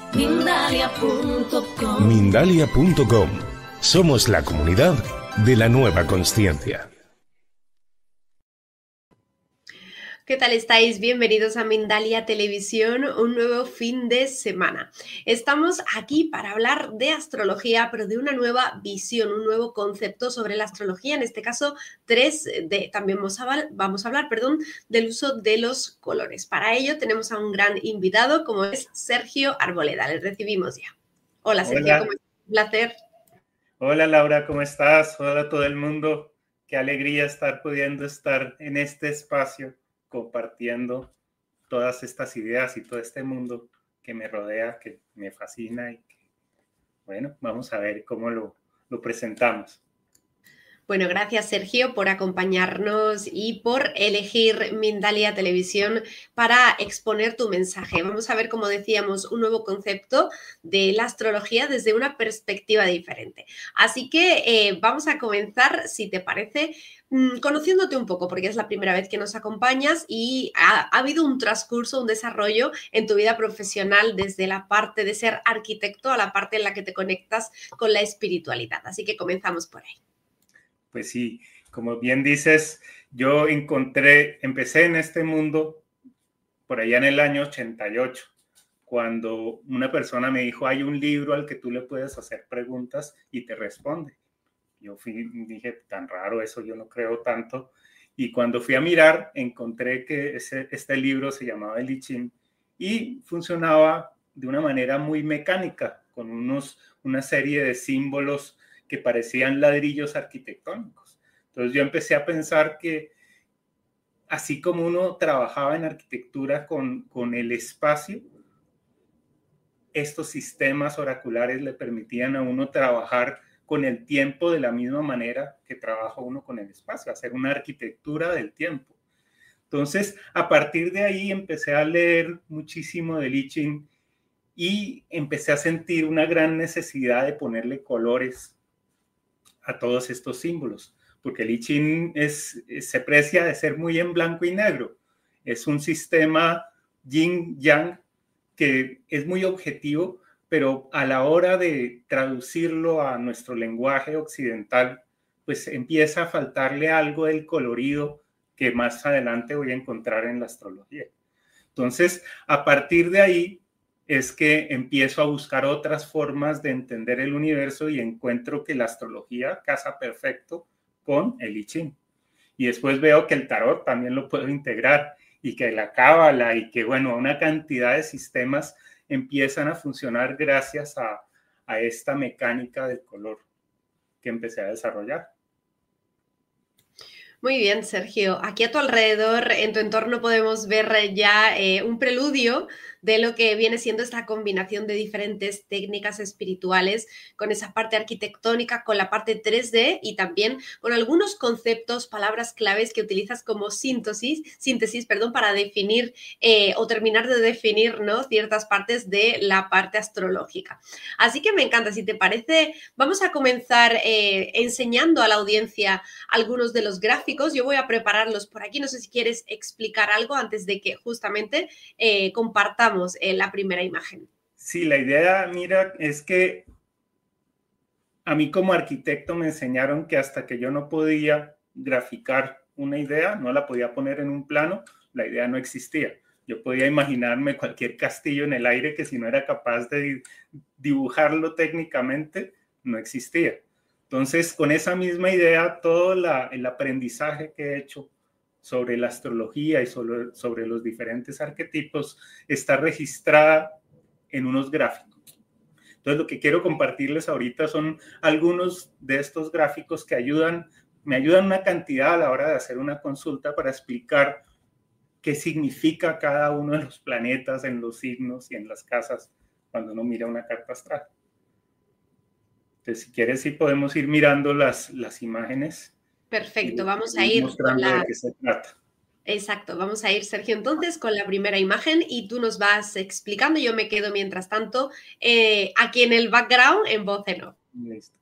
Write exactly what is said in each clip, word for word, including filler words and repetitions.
Mindalia punto com. Mindalia punto com. Somos la comunidad de la nueva consciencia. ¿Qué tal estáis? Bienvenidos a Mindalia Televisión, un nuevo fin de semana. Estamos aquí para hablar de astrología, pero de una nueva visión, un nuevo concepto sobre la astrología, en este caso tres D. También vamos a, vamos a hablar perdón, del uso de los colores. Para ello tenemos a un gran invitado como es Sergio Arboleda. Le recibimos ya. Hola Sergio, Hola. ¿cómo estás? Un placer. Hola Laura, ¿cómo estás? Hola a todo el mundo. Qué alegría estar pudiendo estar en este espacio compartiendo todas estas ideas y todo este mundo que me rodea, que me fascina y que, bueno, vamos a ver cómo lo, lo presentamos. Bueno, gracias Sergio por acompañarnos y por elegir Mindalia Televisión para exponer tu mensaje. Vamos a ver, como decíamos, un nuevo concepto de la astrología desde una perspectiva diferente. Así que eh, vamos a comenzar, si te parece, mmm, conociéndote un poco, porque es la primera vez que nos acompañas y ha, ha habido un transcurso, un desarrollo en tu vida profesional desde la parte de ser arquitecto a la parte en la que te conectas con la espiritualidad. Así que comenzamos por ahí. Pues sí, como bien dices, yo encontré, empecé en este mundo por allá en el año ochenta y ocho, cuando una persona me dijo, hay un libro al que tú le puedes hacer preguntas y te responde. Yo fui, dije, tan raro eso, yo no creo tanto. Y cuando fui a mirar, encontré que ese, este libro se llamaba El I Ching y funcionaba de una manera muy mecánica, con unos, una serie de símbolos que parecían ladrillos arquitectónicos. Entonces yo empecé a pensar que así como uno trabajaba en arquitectura con, con el espacio, estos sistemas oraculares le permitían a uno trabajar con el tiempo de la misma manera que trabaja uno con el espacio, hacer una arquitectura del tiempo. Entonces, a partir de ahí empecé a leer muchísimo del I Ching y empecé a sentir una gran necesidad de ponerle colores a todos estos símbolos, porque el I Ching es, se precia de ser muy en blanco y negro. Es un sistema yin-yang que es muy objetivo, pero a la hora de traducirlo a nuestro lenguaje occidental, pues empieza a faltarle algo del colorido que más adelante voy a encontrar en la astrología. Entonces, a partir de ahí es que empiezo a buscar otras formas de entender el universo y encuentro que la astrología casa perfecto con el I Ching. Y después veo que el tarot también lo puedo integrar y que la cábala y que, bueno, una cantidad de sistemas empiezan a funcionar gracias a, a esta mecánica del color que empecé a desarrollar. Muy bien, Sergio. Aquí a tu alrededor, en tu entorno, podemos ver ya eh, un preludio de lo que viene siendo esta combinación de diferentes técnicas espirituales con esa parte arquitectónica, con la parte tres D y también con algunos conceptos, palabras claves que utilizas como síntesis, síntesis perdón, para definir eh, o terminar de definir, ¿no?, ciertas partes de la parte astrológica. Así que me encanta. Si te parece, vamos a comenzar eh, enseñando a la audiencia algunos de los gráficos. Yo voy a prepararlos por aquí. No sé si quieres explicar algo antes de que justamente eh, compartamos eh, la primera imagen. Sí, la idea, mira, es que a mí como arquitecto me enseñaron que hasta que yo no podía graficar una idea, no la podía poner en un plano, la idea no existía. Yo podía imaginarme cualquier castillo en el aire que si no era capaz de dibujarlo técnicamente, no existía. Entonces, con esa misma idea, todo la, el aprendizaje que he hecho sobre la astrología y sobre, sobre los diferentes arquetipos está registrada en unos gráficos. Entonces, lo que quiero compartirles ahorita son algunos de estos gráficos que ayudan, me ayudan una cantidad a la hora de hacer una consulta para explicar qué significa cada uno de los planetas en los signos y en las casas cuando uno mira una carta astral. Entonces, si quieres, sí podemos ir mirando las, las imágenes. Perfecto, y, vamos y a ir con mostrando la... de qué se trata. Exacto, vamos a ir, Sergio, entonces con la primera imagen y tú nos vas explicando. Yo me quedo, mientras tanto, eh, aquí en el background en voz en off. Listo.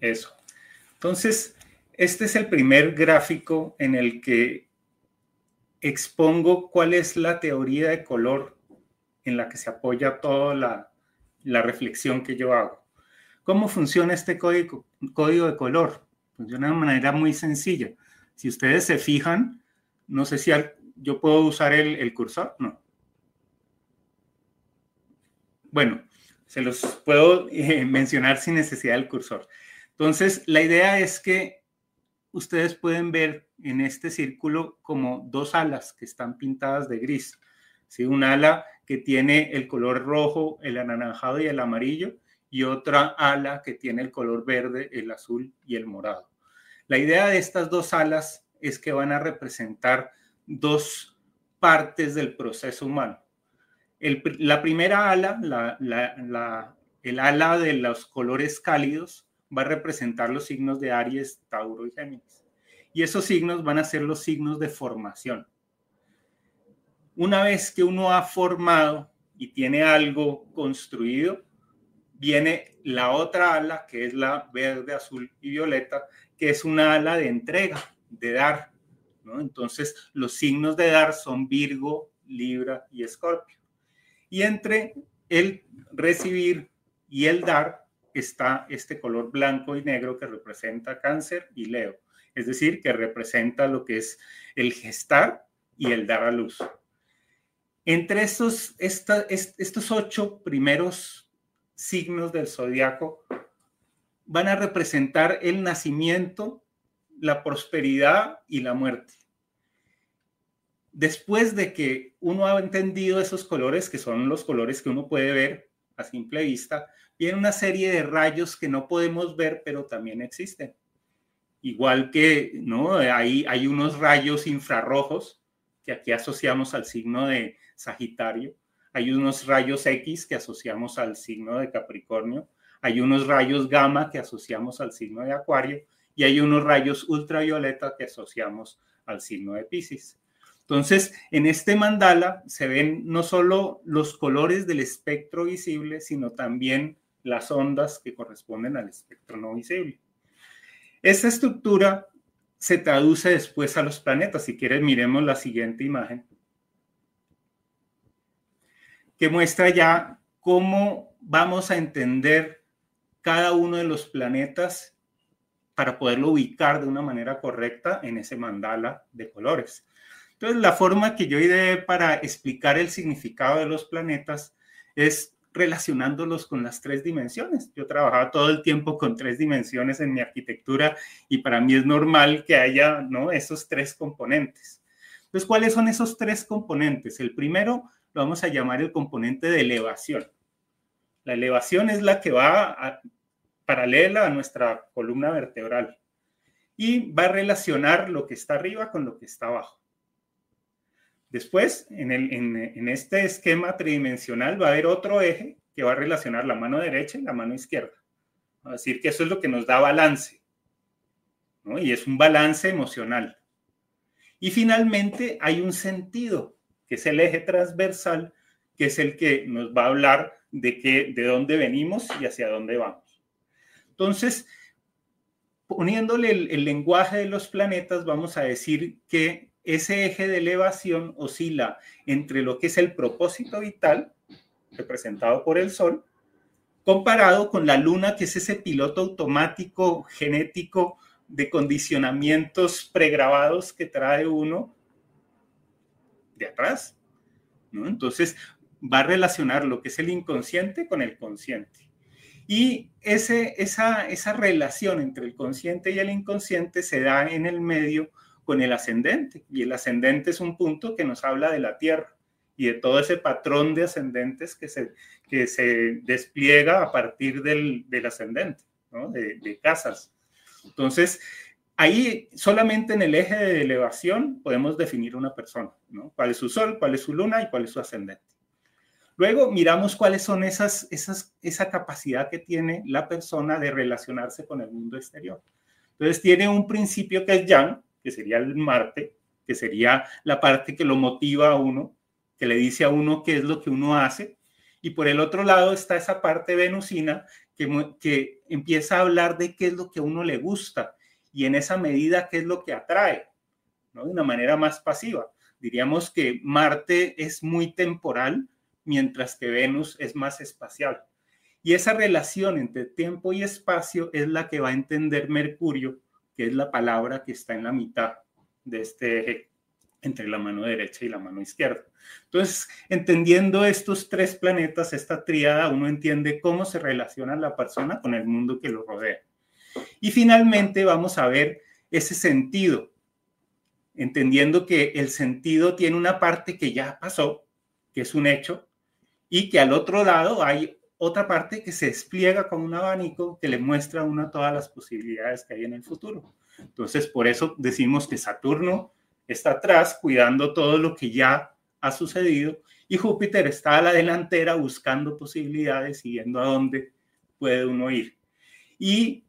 Eso. Entonces, este es el primer gráfico en el que expongo cuál es la teoría de color en la que se apoya toda la, la reflexión que yo hago. ¿Cómo funciona este código, código de color? Funciona de una manera muy sencilla. Si ustedes se fijan, no sé si al, yo puedo usar el, el cursor, no. Bueno, se los puedo eh, mencionar sin necesidad del cursor. Entonces, la idea es que ustedes pueden ver en este círculo como dos alas que están pintadas de gris. ¿Sí? Un ala que tiene el color rojo, el anaranjado y el amarillo, y otra ala que tiene el color verde, el azul y el morado. La idea de estas dos alas es que van a representar dos partes del proceso humano. El, la primera ala, la, la, la, el ala de los colores cálidos, va a representar los signos de Aries, Tauro y Géminis. Y esos signos van a ser los signos de formación. Una vez que uno ha formado y tiene algo construido, viene la otra ala, que es la verde, azul y violeta, que es una ala de entrega, de dar, ¿no? Entonces, los signos de dar son Virgo, Libra y Escorpio. Y entre el recibir y el dar está este color blanco y negro que representa Cáncer y Leo. Es decir, que representa lo que es el gestar y el dar a luz. Entre estos, esta, estos ocho primeros signos del zodiaco van a representar el nacimiento, la prosperidad y la muerte. Después de que uno ha entendido esos colores, que son los colores que uno puede ver a simple vista, viene una serie de rayos que no podemos ver, pero también existen. Igual que, ¿no? Hay, hay unos rayos infrarrojos que aquí asociamos al signo de Sagitario. Hay unos rayos X que asociamos al signo de Capricornio. Hay unos rayos gamma que asociamos al signo de Acuario. Y hay unos rayos ultravioleta que asociamos al signo de Piscis. Entonces, en este mandala se ven no solo los colores del espectro visible, sino también las ondas que corresponden al espectro no visible. Esta estructura se traduce después a los planetas. Si quieren, miremos la siguiente imagen, que muestra ya cómo vamos a entender cada uno de los planetas para poderlo ubicar de una manera correcta en ese mandala de colores. Entonces, la forma que yo ideé para explicar el significado de los planetas es relacionándolos con las tres dimensiones. Yo trabajaba todo el tiempo con tres dimensiones en mi arquitectura y para mí es normal que haya, ¿no?, esos tres componentes. Entonces, ¿cuáles son esos tres componentes? El primero lo vamos a llamar el componente de elevación. La elevación es la que va a, paralela a nuestra columna vertebral y va a relacionar lo que está arriba con lo que está abajo. Después, en, el, en, en este esquema tridimensional va a haber otro eje que va a relacionar la mano derecha y la mano izquierda. Es decir, que eso es lo que nos da balance, ¿no? Y es un balance emocional. Y finalmente hay un sentido, que es el eje transversal, que es el que nos va a hablar de, que, de dónde venimos y hacia dónde vamos. Entonces, poniéndole el, el lenguaje de los planetas, vamos a decir que ese eje de elevación oscila entre lo que es el propósito vital, representado por el Sol, comparado con la Luna, que es ese piloto automático genético de condicionamientos pregrabados que trae uno de atrás, ¿no? Entonces, va a relacionar lo que es el inconsciente con el consciente. Y ese, esa, esa relación entre el consciente y el inconsciente se da en el medio con el ascendente, y el ascendente es un punto que nos habla de la Tierra y de todo ese patrón de ascendentes que se, que se despliega a partir del, del ascendente, ¿no? de, de casas. Entonces, ahí solamente en el eje de elevación podemos definir una persona, ¿no? ¿Cuál es su sol, cuál es su luna y cuál es su ascendente? Luego miramos cuáles son esas, esas, esa capacidad que tiene la persona de relacionarse con el mundo exterior. Entonces tiene un principio que es Yang, que sería el Marte, que sería la parte que lo motiva a uno, que le dice a uno qué es lo que uno hace, Y por el otro lado está esa parte venusina que, que empieza a hablar de qué es lo que a uno le gusta y en esa medida qué es lo que atrae, ¿no? De una manera más pasiva. Diríamos que Marte es muy temporal, mientras que Venus es más espacial. Y esa relación entre tiempo y espacio es la que va a entender Mercurio, que es la palabra que está en la mitad de este eje, entre la mano derecha y la mano izquierda. Entonces, entendiendo estos tres planetas, esta tríada, uno entiende cómo se relaciona la persona con el mundo que lo rodea. Y finalmente vamos a ver ese sentido, entendiendo que el sentido tiene una parte que ya pasó, que es un hecho, y que al otro lado hay otra parte que se despliega como un abanico que le muestra a uno todas las posibilidades que hay en el futuro. Entonces, por eso decimos que Saturno está atrás cuidando todo lo que ya ha sucedido y Júpiter está a la delantera buscando posibilidades y viendo a dónde puede uno ir. Y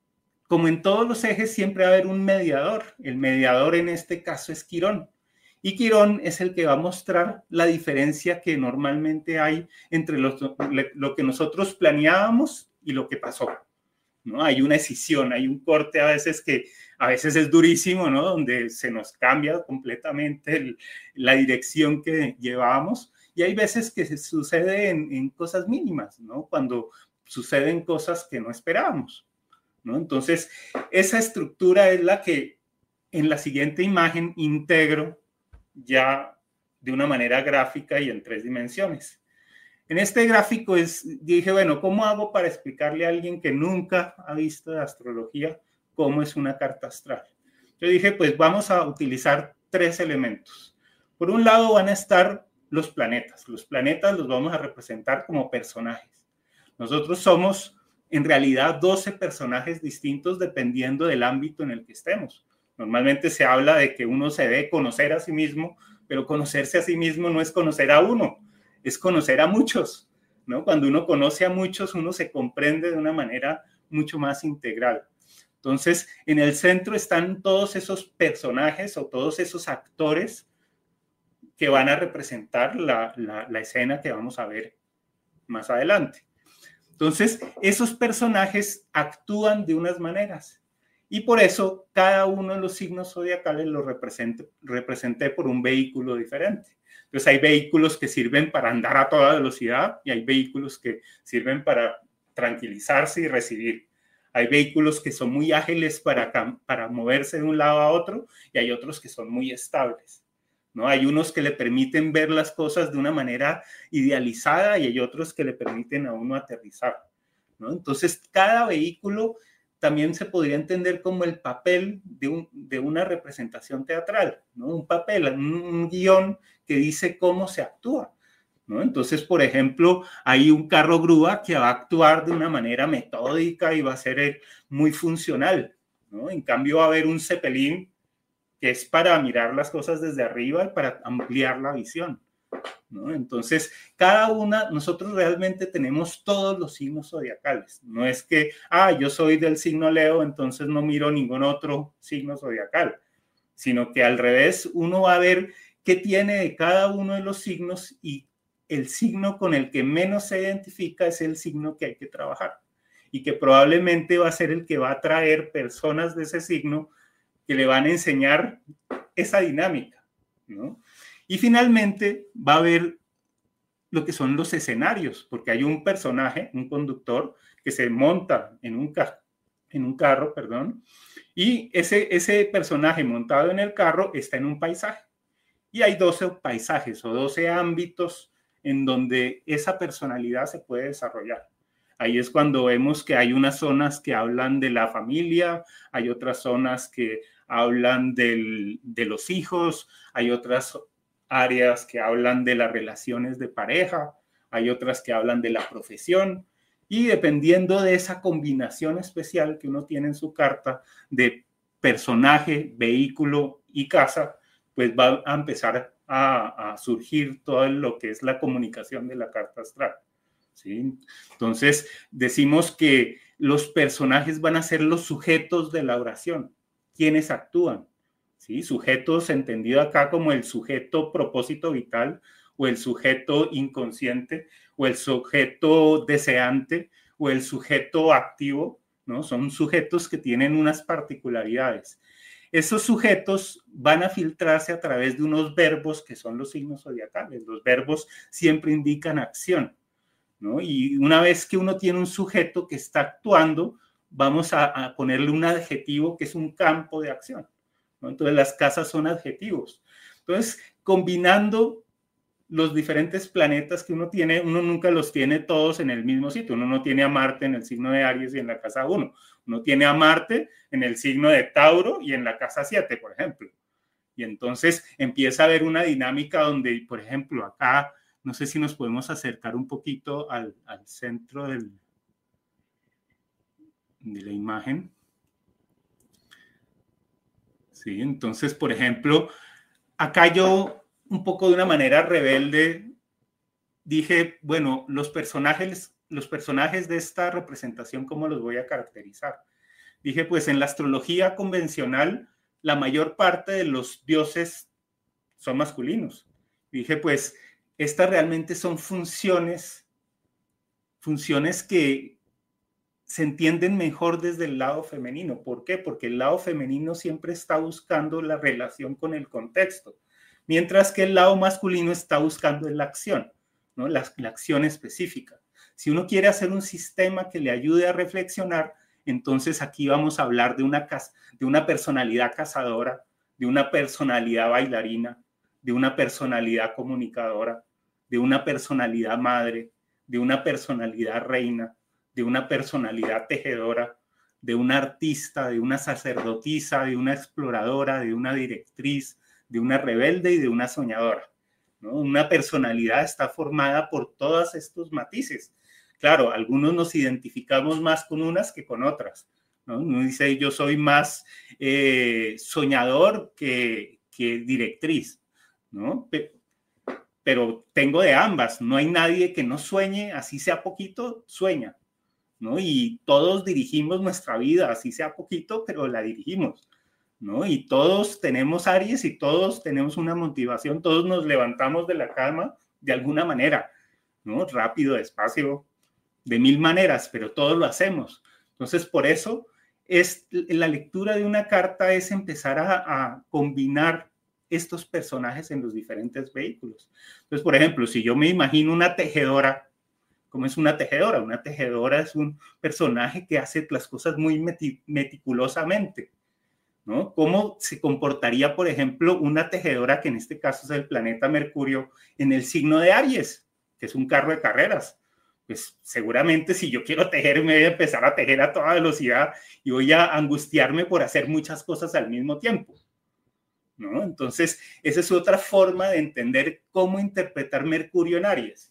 como en todos los ejes siempre va a haber un mediador. El mediador en este caso es Quirón. Y Quirón es el que va a mostrar la diferencia que normalmente hay entre los, lo que nosotros planeábamos y lo que pasó, ¿no? Hay una escisión, hay un corte a veces que a veces es durísimo, ¿no? Donde se nos cambia completamente el, la dirección que llevábamos. Y hay veces que se sucede en, en cosas mínimas, ¿no? Cuando suceden cosas que no esperábamos, ¿no? Entonces, esa estructura es la que en la siguiente imagen integro ya de una manera gráfica y en tres dimensiones. En este gráfico es, dije, bueno, ¿cómo hago para explicarle a alguien que nunca ha visto de astrología cómo es una carta astral? Yo dije, pues vamos a utilizar tres elementos. Por un lado van a estar los planetas. Los planetas los vamos a representar como personajes. Nosotros somos en realidad doce personajes distintos dependiendo del ámbito en el que estemos. Normalmente se habla de que uno se debe conocer a sí mismo, pero conocerse a sí mismo no es conocer a uno, es conocer a muchos, ¿no? Cuando uno conoce a muchos, uno se comprende de una manera mucho más integral. Entonces, en el centro están todos esos personajes o todos esos actores que van a representar la, la, la escena que vamos a ver más adelante. Entonces, esos personajes actúan de unas maneras. Y por eso cada uno de los signos zodiacales los representé, representé por un vehículo diferente. Entonces hay vehículos que sirven para andar a toda velocidad y hay vehículos que sirven para tranquilizarse y recibir. Hay vehículos que son muy ágiles para, para moverse de un lado a otro y hay otros que son muy estables, ¿no? Hay unos que le permiten ver las cosas de una manera idealizada y hay otros que le permiten a uno aterrizar, ¿no? Entonces cada vehículo también se podría entender como el papel de, un, de una representación teatral, ¿no? Un papel, un, un guión que dice cómo se actúa, ¿no? Entonces, por ejemplo, hay un carro grúa que va a actuar de una manera metódica y va a ser muy funcional, ¿no? En cambio, va a haber un cepelín que es para mirar las cosas desde arriba y para ampliar la visión, ¿no? Entonces, cada una, nosotros realmente tenemos todos los signos zodiacales. No es que, ah, yo soy del signo Leo, entonces no miro ningún otro signo zodiacal, sino que al revés, uno va a ver qué tiene de cada uno de los signos y el signo con el que menos se identifica es el signo que hay que trabajar y que probablemente va a ser el que va a atraer personas de ese signo que le van a enseñar esa dinámica, ¿no? Y finalmente va a haber lo que son los escenarios, porque hay un personaje, un conductor, que se monta en un, ca- en un carro, perdón, y ese, ese personaje montado en el carro está en un paisaje. Y hay doce paisajes o doce ámbitos en donde esa personalidad se puede desarrollar. Ahí es cuando vemos que hay unas zonas que hablan de la familia, hay otras zonas que hablan del, de los hijos, hay otras áreas que hablan de las relaciones de pareja, hay otras que hablan de la profesión y dependiendo de esa combinación especial que uno tiene en su carta de personaje, vehículo y casa, pues va a empezar a, a surgir todo lo que es la comunicación de la carta astral, ¿sí? Entonces decimos que los personajes van a ser los sujetos de la oración, quienes actúan. ¿Sí? Sujetos entendido acá como el sujeto propósito vital o el sujeto inconsciente, o el sujeto deseante, o el sujeto activo, ¿no? Son sujetos que tienen unas particularidades. Esos sujetos van a filtrarse a través de unos verbos que son los signos zodiacales. Los verbos siempre indican acción, ¿no? Y una vez que uno tiene un sujeto que está actuando, vamos a, a ponerle un adjetivo que es un campo de acción, ¿no? Entonces las casas son adjetivos. Entonces, combinando los diferentes planetas que uno tiene, uno nunca los tiene todos en el mismo sitio. Uno no tiene a Marte en el signo de Aries y en la casa uno. Uno tiene a Marte en el signo de Tauro y en la casa siete, por ejemplo. Y entonces empieza a haber una dinámica donde, por ejemplo, acá, no sé si nos podemos acercar un poquito al, al centro del, de la imagen. Sí, entonces, por ejemplo, acá yo, un poco de una manera rebelde, dije, bueno, los personajes, los personajes de esta representación, ¿cómo los voy a caracterizar? Dije, pues en la astrología convencional, la mayor parte de los dioses son masculinos. Dije, pues, estas realmente son funciones, funciones que se entienden mejor desde el lado femenino. ¿Por qué? Porque el lado femenino siempre está buscando la relación con el contexto, mientras que el lado masculino está buscando la acción, ¿no? La, la acción específica. Si uno quiere hacer un sistema que le ayude a reflexionar, entonces aquí vamos a hablar de una, de una personalidad cazadora, de una personalidad bailarina, de una personalidad comunicadora, de una personalidad madre, de una personalidad reina, de una personalidad tejedora, de una artista, de una sacerdotisa, de una exploradora, de una directriz, de una rebelde y de una soñadora, ¿no? Una personalidad está formada por todos estos matices. Claro, algunos nos identificamos más con unas que con otras, ¿no? Uno dice, yo soy más eh, soñador que, que directriz, ¿no? Pero tengo de ambas. No hay nadie que no sueñe, así sea poquito, sueña, ¿no? Y todos dirigimos nuestra vida, así sea poquito, pero la dirigimos, ¿no? Y todos tenemos Aries y todos tenemos una motivación, todos nos levantamos de la cama de alguna manera, ¿no? Rápido, despacio, de mil maneras, pero todos lo hacemos. Entonces, por eso, es, la lectura de una carta es empezar a, a combinar estos personajes en los diferentes vehículos. Entonces, por ejemplo, si yo me imagino una tejedora, ¿cómo es una tejedora? Una tejedora es un personaje que hace las cosas muy meticulosamente, ¿no? ¿Cómo se comportaría, por ejemplo, una tejedora, que en este caso es el planeta Mercurio, en el signo de Aries, que es un carro de carreras? Pues seguramente si yo quiero tejer, me voy a empezar a tejer a toda velocidad y voy a angustiarme por hacer muchas cosas al mismo tiempo, ¿no? Entonces, esa es otra forma de entender cómo interpretar Mercurio en Aries,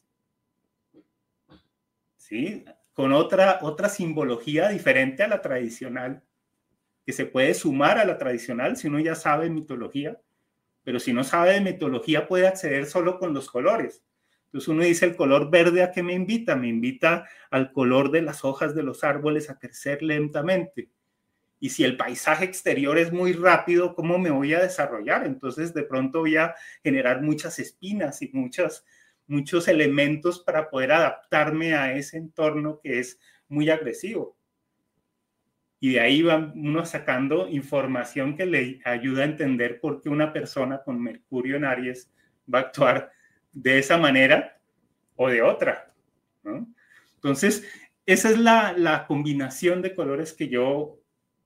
¿sí? Con otra, otra simbología diferente a la tradicional, que se puede sumar a la tradicional si uno ya sabe mitología, pero si no sabe de mitología puede acceder solo con los colores. Entonces uno dice, el color verde, ¿a qué me invita? Me invita al color de las hojas de los árboles a crecer lentamente. Y si el paisaje exterior es muy rápido, ¿cómo me voy a desarrollar? Entonces de pronto voy a generar muchas espinas y muchos, muchos elementos para poder adaptarme a ese entorno que es muy agresivo. Y de ahí va uno sacando información que le ayuda a entender por qué una persona con Mercurio en Aries va a actuar de esa manera o de otra, ¿no? Entonces, esa es la, la combinación de colores que yo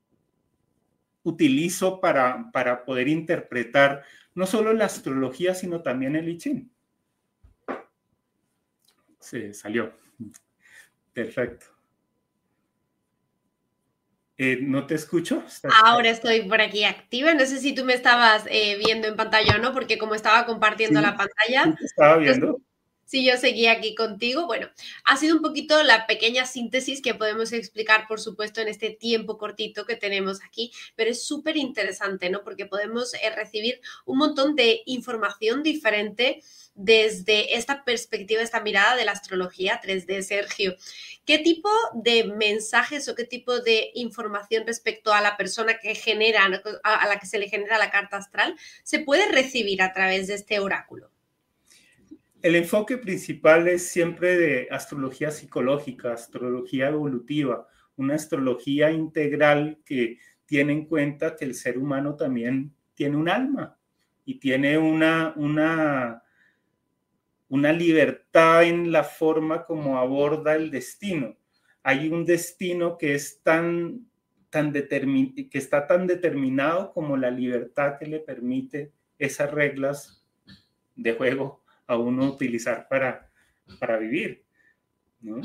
utilizo para, para poder interpretar no solo la astrología, sino también el I Ching. Se salió. Perfecto. Eh, ¿no te escucho? ¿Estás... Ahora estoy por aquí activa. No sé si tú me estabas eh, viendo en pantalla o no, porque como estaba compartiendo sí, la pantalla... Sí, te estaba viendo. Si yo seguía aquí contigo, bueno, ha sido un poquito la pequeña síntesis que podemos explicar, por supuesto, en este tiempo cortito que tenemos aquí, pero es súper interesante, ¿no? Porque podemos eh, recibir un montón de información diferente desde esta perspectiva, esta mirada de la astrología tres D, Sergio. ¿Qué tipo de mensajes o qué tipo de información respecto a la persona que genera, a la que se le genera la carta astral, se puede recibir a través de este oráculo? el enfoque principal es siempre de astrología psicológica, astrología evolutiva, una astrología integral que tiene en cuenta que el ser humano también tiene un alma y tiene una, una, una libertad en la forma como aborda el destino. Hay un destino que, es tan, tan determin, que está tan determinado como la libertad que le permite esas reglas de juego a uno utilizar para, para vivir, ¿no?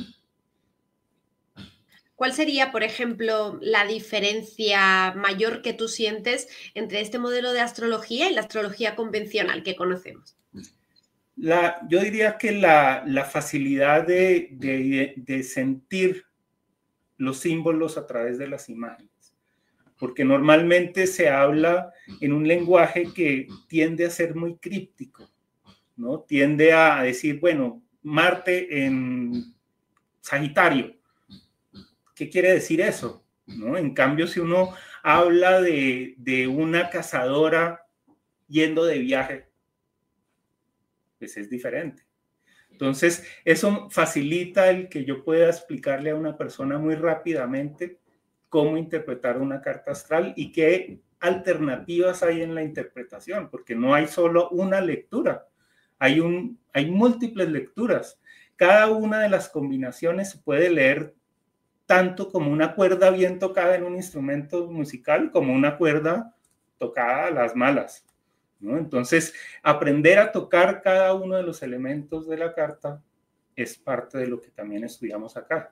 ¿Cuál sería, por ejemplo, la diferencia mayor que tú sientes entre este modelo de astrología y la astrología convencional que conocemos? La, yo diría que la, la facilidad de, de, de sentir los símbolos a través de las imágenes, porque normalmente se habla en un lenguaje que tiende a ser muy críptico, ¿no? Tiende a decir, bueno, Marte en Sagitario. ¿Qué quiere decir eso? ¿No? En cambio, si uno habla de, de una cazadora yendo de viaje, pues es diferente. Entonces, eso facilita el que yo pueda explicarle a una persona muy rápidamente cómo interpretar una carta astral y qué alternativas hay en la interpretación, porque no hay solo una lectura, hay, un, hay múltiples lecturas. Cada una de las combinaciones se puede leer tanto como una cuerda bien tocada en un instrumento musical, como una cuerda tocada a las malas, ¿no? Entonces, aprender a tocar cada uno de los elementos de la carta es parte de lo que también estudiamos acá.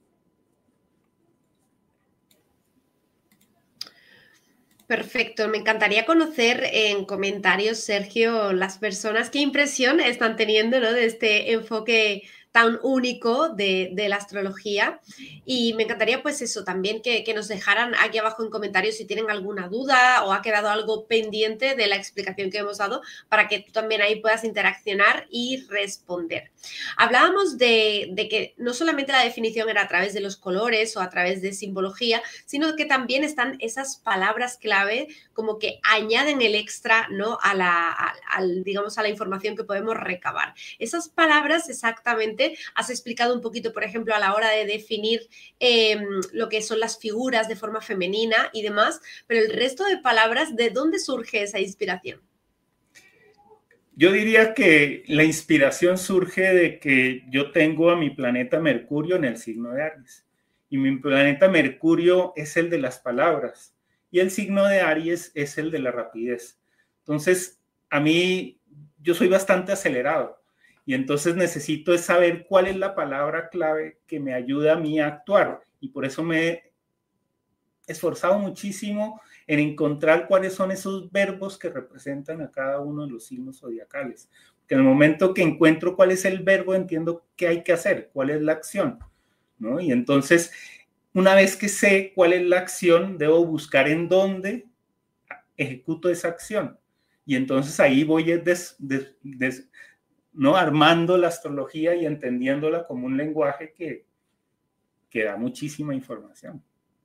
Perfecto, me encantaría conocer en comentarios, Sergio, las personas, qué impresión están teniendo, ¿no?, de este enfoque tan único de, de la astrología, y me encantaría pues eso también que, que nos dejaran aquí abajo en comentarios si tienen alguna duda o ha quedado algo pendiente de la explicación que hemos dado para que tú también ahí puedas interaccionar y responder. Hablábamos de, de que no solamente la definición era a través de los colores o a través de simbología, sino que también están esas palabras clave como que añaden el extra, ¿no?, a la, a, a, digamos, a la información que podemos recabar. Esas palabras exactamente has explicado un poquito, por ejemplo, a la hora de definir eh, lo que son las figuras de forma femenina y demás, pero el resto de palabras, ¿de dónde surge esa inspiración? Yo diría que la inspiración surge de que yo tengo a mi planeta Mercurio en el signo de Aries, y mi planeta Mercurio es el de las palabras, y el signo de Aries es el de la rapidez. Entonces, a mí, yo soy bastante acelerado, y entonces necesito saber cuál es la palabra clave que me ayuda a mí a actuar. Y por eso me he esforzado muchísimo en encontrar cuáles son esos verbos que representan a cada uno de los signos zodiacales. Porque en el momento que encuentro cuál es el verbo, entiendo qué hay que hacer, cuál es la acción, ¿no? Y entonces, una vez que sé cuál es la acción, debo buscar en dónde ejecuto esa acción. Y entonces ahí voy des, des, des, ¿no? armando la astrología y entendiéndola como un lenguaje que, que da muchísima información.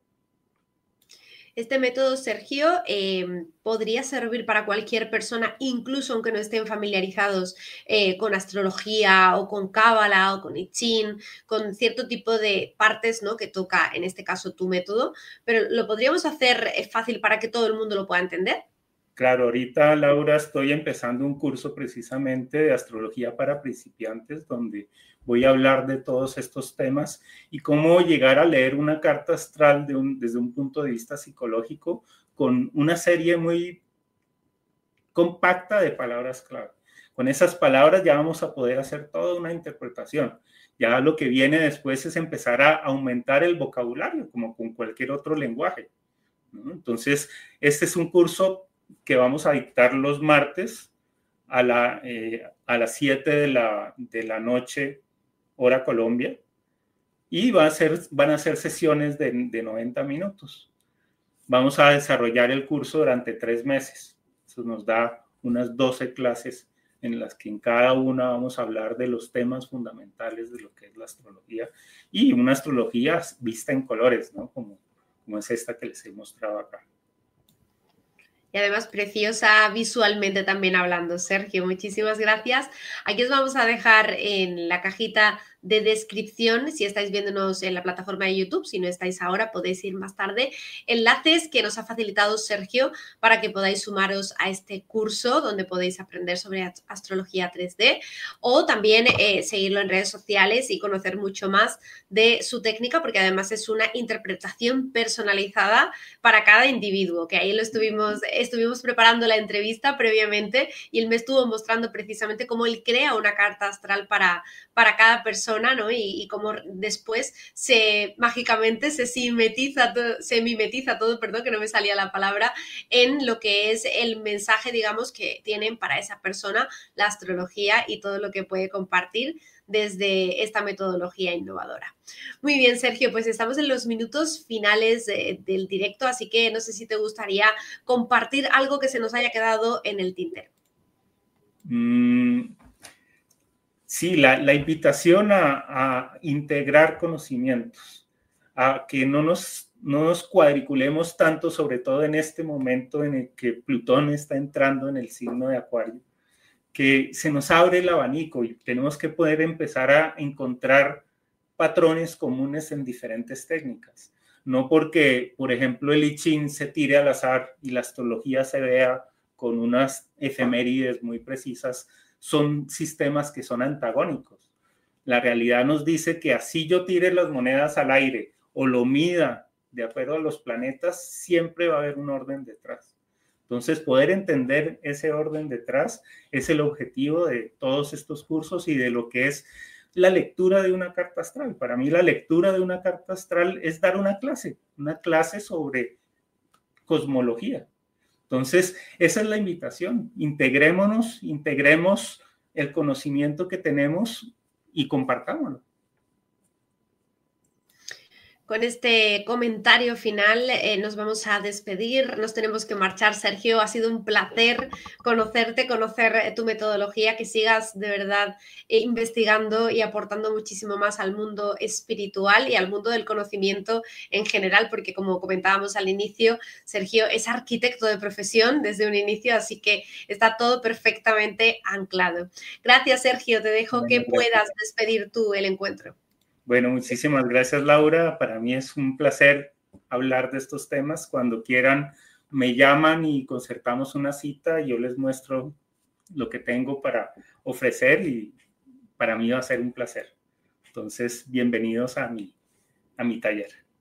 Este método, Sergio, eh, podría servir para cualquier persona, incluso aunque no estén familiarizados eh, con astrología o con cábala o con I Ching, con cierto tipo de partes, ¿no?, que toca en este caso tu método, pero ¿lo podríamos hacer fácil para que todo el mundo lo pueda entender? Claro, ahorita, Laura, estoy empezando un curso precisamente de astrología para principiantes, donde voy a hablar de todos estos temas y cómo llegar a leer una carta astral de un, desde un punto de vista psicológico, con una serie muy compacta de palabras clave. Con esas palabras ya vamos a poder hacer toda una interpretación. Ya lo que viene después es empezar a aumentar el vocabulario, como con cualquier otro lenguaje, ¿no? Entonces, este es un curso que vamos a dictar los martes a, la, eh, a las siete de la, de la noche, hora Colombia, y va a ser, van a ser sesiones de, de noventa minutos. Vamos a desarrollar el curso durante tres meses. Eso nos da unas doce clases en las que en cada una vamos a hablar de los temas fundamentales de lo que es la astrología, y una astrología vista en colores, ¿no? Como, como es esta que les he mostrado acá. Y además preciosa visualmente también hablando, Sergio. Muchísimas gracias. Aquí os vamos a dejar en la cajita de descripción, si estáis viéndonos en la plataforma de YouTube, si no estáis ahora podéis ir más tarde, enlaces que nos ha facilitado Sergio para que podáis sumaros a este curso donde podéis aprender sobre astrología tres D o también eh, seguirlo en redes sociales y conocer mucho más de su técnica, porque además es una interpretación personalizada para cada individuo, que ahí lo estuvimos, estuvimos preparando la entrevista previamente y él me estuvo mostrando precisamente cómo él crea una carta astral para, para cada persona, ¿no? Y, y cómo después se mágicamente se mimetiza, todo, se mimetiza todo, perdón, que no me salía la palabra, en lo que es el mensaje, digamos, que tienen para esa persona la astrología y todo lo que puede compartir desde esta metodología innovadora. Muy bien, Sergio, pues estamos en los minutos finales de, del directo, así que no sé si te gustaría compartir algo que se nos haya quedado en el tintero. Mm, sí, la, la invitación a, a integrar conocimientos, a que no nos, no nos cuadriculemos tanto, sobre todo en este momento en el que Plutón está entrando en el signo de Acuario, que se nos abre el abanico y tenemos que poder empezar a encontrar patrones comunes en diferentes técnicas. No porque, por ejemplo, el I Ching se tire al azar y la astrología se vea con unas efemérides muy precisas, son sistemas que son antagónicos. La realidad nos dice que así yo tire las monedas al aire o lo mida de acuerdo a los planetas, siempre va a haber un orden detrás. Entonces, poder entender ese orden detrás es el objetivo de todos estos cursos y de lo que es la lectura de una carta astral. Para mí, la lectura de una carta astral es dar una clase, una clase sobre cosmología. Entonces, esa es la invitación. Integrémonos, integremos el conocimiento que tenemos y compartámoslo. Con este comentario final eh, nos vamos a despedir, nos tenemos que marchar. Sergio, ha sido un placer conocerte, conocer eh, tu metodología, que sigas de verdad eh, investigando y aportando muchísimo más al mundo espiritual y al mundo del conocimiento en general, porque como comentábamos al inicio, Sergio es arquitecto de profesión desde un inicio, así que está todo perfectamente anclado. Gracias, Sergio, te dejo bueno, que gracias. Puedas despedir tú el encuentro. Bueno, muchísimas gracias, Laura. Para mí es un placer hablar de estos temas. Cuando quieran, me llaman y concertamos una cita. Yo les muestro lo que tengo para ofrecer y para mí va a ser un placer. Entonces, bienvenidos a mi, a mi taller.